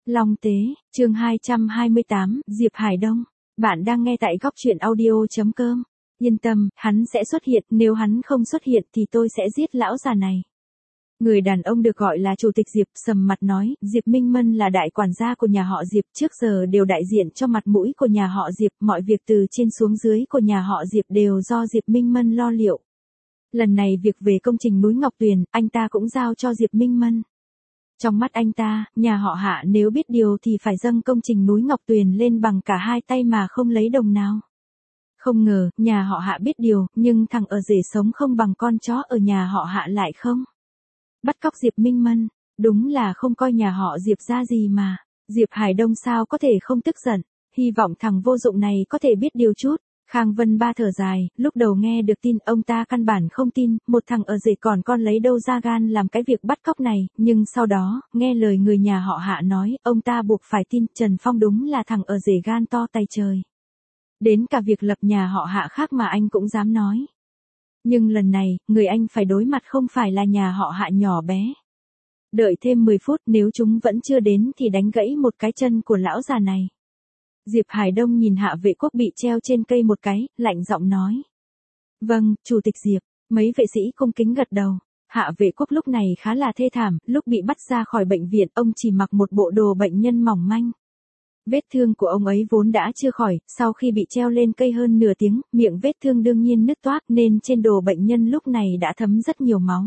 Long Tế, chương 228, Diệp Hải Đông. Bạn đang nghe tại góc truyện audio.com. Yên tâm, hắn sẽ xuất hiện, nếu hắn không xuất hiện thì tôi sẽ giết lão già này. Người đàn ông được gọi là Chủ tịch Diệp sầm mặt nói, Diệp Minh Mân là đại quản gia của nhà họ Diệp, trước giờ đều đại diện cho mặt mũi của nhà họ Diệp, mọi việc từ trên xuống dưới của nhà họ Diệp đều do Diệp Minh Mân lo liệu. Lần này việc về công trình núi Ngọc Tuyền, anh ta cũng giao cho Diệp Minh Mân. Trong mắt anh ta, nhà họ Hạ nếu biết điều thì phải dâng công trình núi Ngọc Tuyền lên bằng cả hai tay mà không lấy đồng nào. Không ngờ, nhà họ Hạ biết điều, nhưng thằng ở rể sống không bằng con chó ở nhà họ Hạ lại không. Bắt cóc Diệp Minh Mân, đúng là không coi nhà họ Diệp ra gì mà. Diệp Hải Đông sao có thể không tức giận, hy vọng thằng vô dụng này có thể biết điều chút. Khang Vân Ba thở dài, lúc đầu nghe được tin ông ta căn bản không tin, một thằng ở rể còn con lấy đâu ra gan làm cái việc bắt cóc này, nhưng sau đó, nghe lời người nhà họ Hạ nói, ông ta buộc phải tin Trần Phong đúng là thằng ở rể gan to tay trời. Đến cả việc lập nhà họ Hạ khác mà anh cũng dám nói. Nhưng lần này, người anh phải đối mặt không phải là nhà họ Hạ nhỏ bé. Đợi thêm 10 phút nếu chúng vẫn chưa đến thì đánh gãy một cái chân của lão già này. Diệp Hải Đông nhìn Hạ Vệ Quốc bị treo trên cây một cái, lạnh giọng nói. Vâng, Chủ tịch Diệp, mấy vệ sĩ cung kính gật đầu. Hạ Vệ Quốc lúc này khá là thê thảm, lúc bị bắt ra khỏi bệnh viện ông chỉ mặc một bộ đồ bệnh nhân mỏng manh. Vết thương của ông ấy vốn đã chưa khỏi, sau khi bị treo lên cây hơn nửa tiếng, miệng vết thương đương nhiên nứt toác nên trên đồ bệnh nhân lúc này đã thấm rất nhiều máu.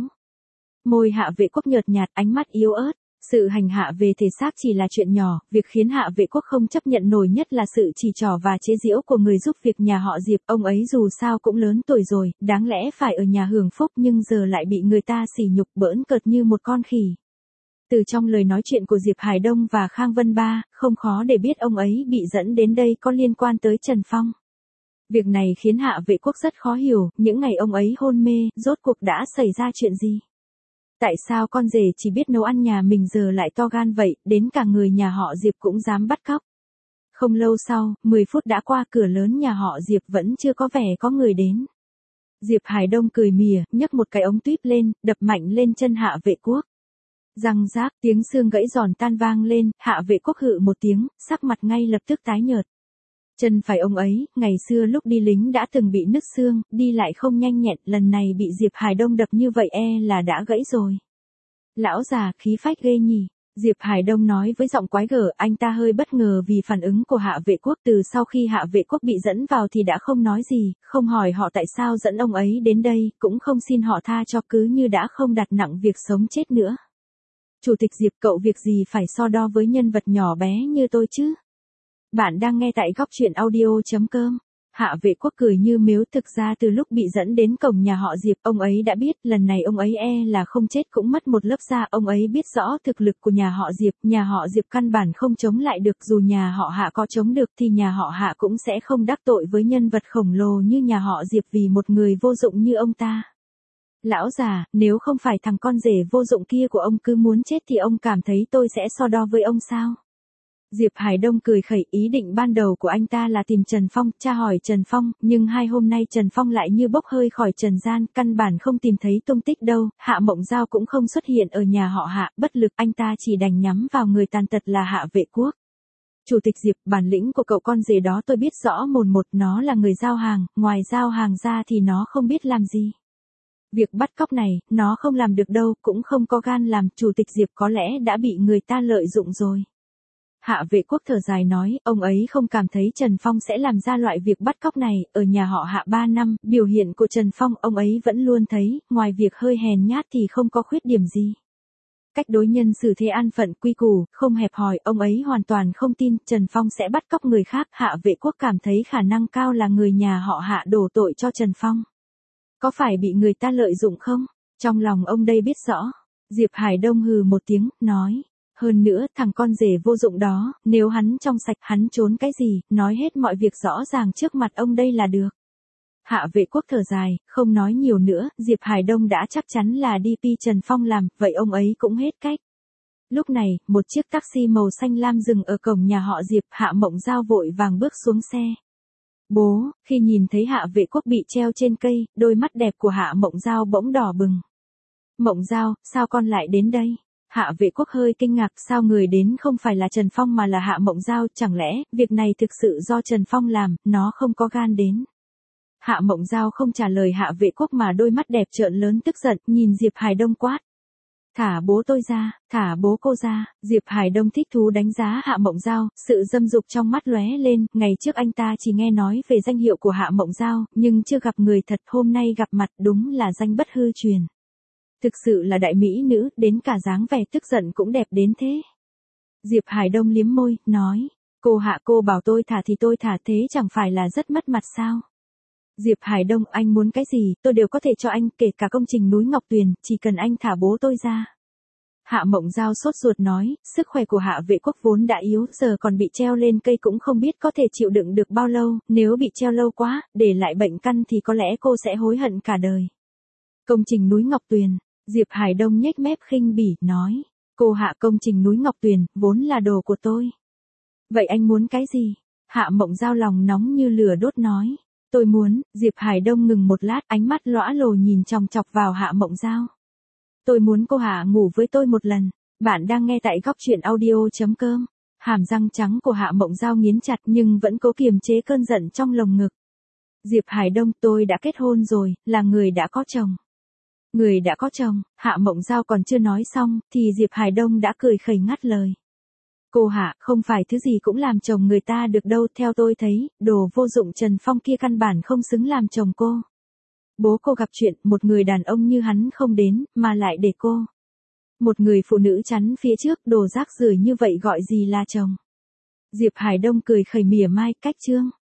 Môi Hạ Vệ Quốc nhợt nhạt, ánh mắt yếu ớt. Sự hành hạ về thể xác chỉ là chuyện nhỏ, việc khiến Hạ Vệ Quốc không chấp nhận nổi nhất là sự chỉ trỏ và chế giễu của người giúp việc nhà họ Diệp. Ông ấy dù sao cũng lớn tuổi rồi, đáng lẽ phải ở nhà hưởng phúc nhưng giờ lại bị người ta sỉ nhục bỡn cợt như một con khỉ. Từ trong lời nói chuyện của Diệp Hải Đông và Khang Vân Ba, không khó để biết ông ấy bị dẫn đến đây có liên quan tới Trần Phong. Việc này khiến Hạ Vệ Quốc rất khó hiểu, những ngày ông ấy hôn mê, rốt cuộc đã xảy ra chuyện gì? Tại sao con rể chỉ biết nấu ăn nhà mình giờ lại to gan vậy, đến cả người nhà họ Diệp cũng dám bắt cóc. Không lâu sau, 10 phút đã qua, cửa lớn nhà họ Diệp vẫn chưa có vẻ có người đến. Diệp Hải Đông cười mỉa, nhấc một cái ống tuyếp lên, đập mạnh lên chân Hạ Vệ Quốc. Răng rác, tiếng xương gãy giòn tan vang lên, Hạ Vệ Quốc hự một tiếng, sắc mặt ngay lập tức tái nhợt. Chân phải ông ấy, ngày xưa lúc đi lính đã từng bị nứt xương, đi lại không nhanh nhẹn, lần này bị Diệp Hải Đông đập như vậy là đã gãy rồi. Lão già, khí phách ghê nhỉ. Diệp Hải Đông nói với giọng quái gở, anh ta hơi bất ngờ vì phản ứng của Hạ Vệ Quốc. Từ sau khi Hạ Vệ Quốc bị dẫn vào thì đã không nói gì, không hỏi họ tại sao dẫn ông ấy đến đây, cũng không xin họ tha cho, cứ như đã không đặt nặng việc sống chết nữa. Chủ tịch Diệp, cậu việc gì phải so đo với nhân vật nhỏ bé như tôi chứ? Bạn đang nghe tại góc truyện audio.com. Hạ Vệ Quốc cười như mếu, thực ra từ lúc bị dẫn đến cổng nhà họ Diệp, ông ấy đã biết, lần này ông ấy là không chết cũng mất một lớp da, ông ấy biết rõ thực lực của nhà họ Diệp căn bản không chống lại được, dù nhà họ Hạ có chống được thì nhà họ Hạ cũng sẽ không đắc tội với nhân vật khổng lồ như nhà họ Diệp vì một người vô dụng như ông ta. Lão già, nếu không phải thằng con rể vô dụng kia của ông cứ muốn chết thì ông cảm thấy tôi sẽ so đo với ông sao? Diệp Hải Đông cười khẩy, ý định ban đầu của anh ta là tìm Trần Phong, tra hỏi Trần Phong, nhưng 2 hôm nay Trần Phong lại như bốc hơi khỏi trần gian, căn bản không tìm thấy tung tích đâu, Hạ Mộng Giao cũng không xuất hiện ở nhà họ Hạ, bất lực anh ta chỉ đành nhắm vào người tàn tật là Hạ Vệ Quốc. Chủ tịch Diệp, bản lĩnh của cậu con rể đó tôi biết rõ mồn một, nó là người giao hàng, ngoài giao hàng ra thì nó không biết làm gì. Việc bắt cóc này, nó không làm được đâu, cũng không có gan làm, Chủ tịch Diệp có lẽ đã bị người ta lợi dụng rồi. Hạ Vệ Quốc thở dài nói, ông ấy không cảm thấy Trần Phong sẽ làm ra loại việc bắt cóc này, ở nhà họ Hạ 3 năm, biểu hiện của Trần Phong ông ấy vẫn luôn thấy, ngoài việc hơi hèn nhát thì không có khuyết điểm gì. Cách đối nhân xử thế an phận quy củ, không hẹp hòi, ông ấy hoàn toàn không tin Trần Phong sẽ bắt cóc người khác. Hạ Vệ Quốc cảm thấy khả năng cao là người nhà họ Hạ đổ tội cho Trần Phong. Có phải bị người ta lợi dụng không? Trong lòng ông đây biết rõ. Diệp Hải Đông hừ một tiếng, nói. Hơn nữa, thằng con rể vô dụng đó, nếu hắn trong sạch, hắn trốn cái gì, nói hết mọi việc rõ ràng trước mặt ông đây là được. Hạ Vệ Quốc thở dài, không nói nhiều nữa, Diệp Hải Đông đã chắc chắn là DP Trần Phong làm, vậy ông ấy cũng hết cách. Lúc này, một chiếc taxi màu xanh lam dừng ở cổng nhà họ Diệp, Hạ Mộng Giao vội vàng bước xuống xe. Bố, khi nhìn thấy Hạ Vệ Quốc bị treo trên cây, đôi mắt đẹp của Hạ Mộng Giao bỗng đỏ bừng. Mộng Giao, sao con lại đến đây? Hạ Vệ Quốc hơi kinh ngạc, sao người đến không phải là Trần Phong mà là Hạ Mộng Giao, chẳng lẽ việc này thực sự do Trần Phong làm, nó không có gan đến. Hạ Mộng Giao không trả lời Hạ Vệ Quốc mà đôi mắt đẹp trợn lớn tức giận, nhìn Diệp Hải Đông quát. Thả bố tôi ra, thả bố cô ra. Diệp Hải Đông thích thú đánh giá Hạ Mộng Giao, sự dâm dục trong mắt lóe lên, ngày trước anh ta chỉ nghe nói về danh hiệu của Hạ Mộng Giao, nhưng chưa gặp người thật, hôm nay gặp mặt đúng là danh bất hư truyền. Thực sự là đại mỹ nữ, đến cả dáng vẻ tức giận cũng đẹp đến thế. Diệp Hải Đông liếm môi, nói, cô Hạ, cô bảo tôi thả thì tôi thả, thế chẳng phải là rất mất mặt sao? Diệp Hải Đông, anh muốn cái gì, tôi đều có thể cho anh, kể cả công trình núi Ngọc Tuyền, chỉ cần anh thả bố tôi ra. Hạ Mộng Giao sốt ruột nói, sức khỏe của Hạ Vệ Quốc vốn đã yếu, giờ còn bị treo lên cây cũng không biết có thể chịu đựng được bao lâu, nếu bị treo lâu quá, để lại bệnh căn thì có lẽ cô sẽ hối hận cả đời. Công trình núi Ngọc Tuyền, Diệp Hải Đông nhếch mép khinh bỉ, nói, cô Hạ, công trình núi Ngọc Tuyền, vốn là đồ của tôi. Vậy anh muốn cái gì? Hạ Mộng Giao lòng nóng như lửa đốt nói. Tôi muốn. Diệp Hải Đông ngừng một lát, ánh mắt lõa lồ nhìn chòng chọc vào Hạ Mộng Giao. Tôi muốn cô Hạ ngủ với tôi một lần. Bạn đang nghe tại góc truyện audio.com. Hàm răng trắng của Hạ Mộng Giao nghiến chặt nhưng vẫn cố kiềm chế cơn giận trong lồng ngực. Diệp Hải Đông, tôi đã kết hôn rồi, là người đã có chồng. Người đã có chồng. Hạ Mộng Giao còn chưa nói xong, thì Diệp Hải Đông đã cười khẩy ngắt lời. Cô Hạ, không phải thứ gì cũng làm chồng người ta được đâu, theo tôi thấy, đồ vô dụng Trần Phong kia căn bản không xứng làm chồng cô. Bố cô gặp chuyện, một người đàn ông như hắn không đến, mà lại để cô. Một người phụ nữ chắn phía trước, đồ rác rưởi như vậy gọi gì là chồng. Diệp Hải Đông cười khẩy mỉa mai, cách chương.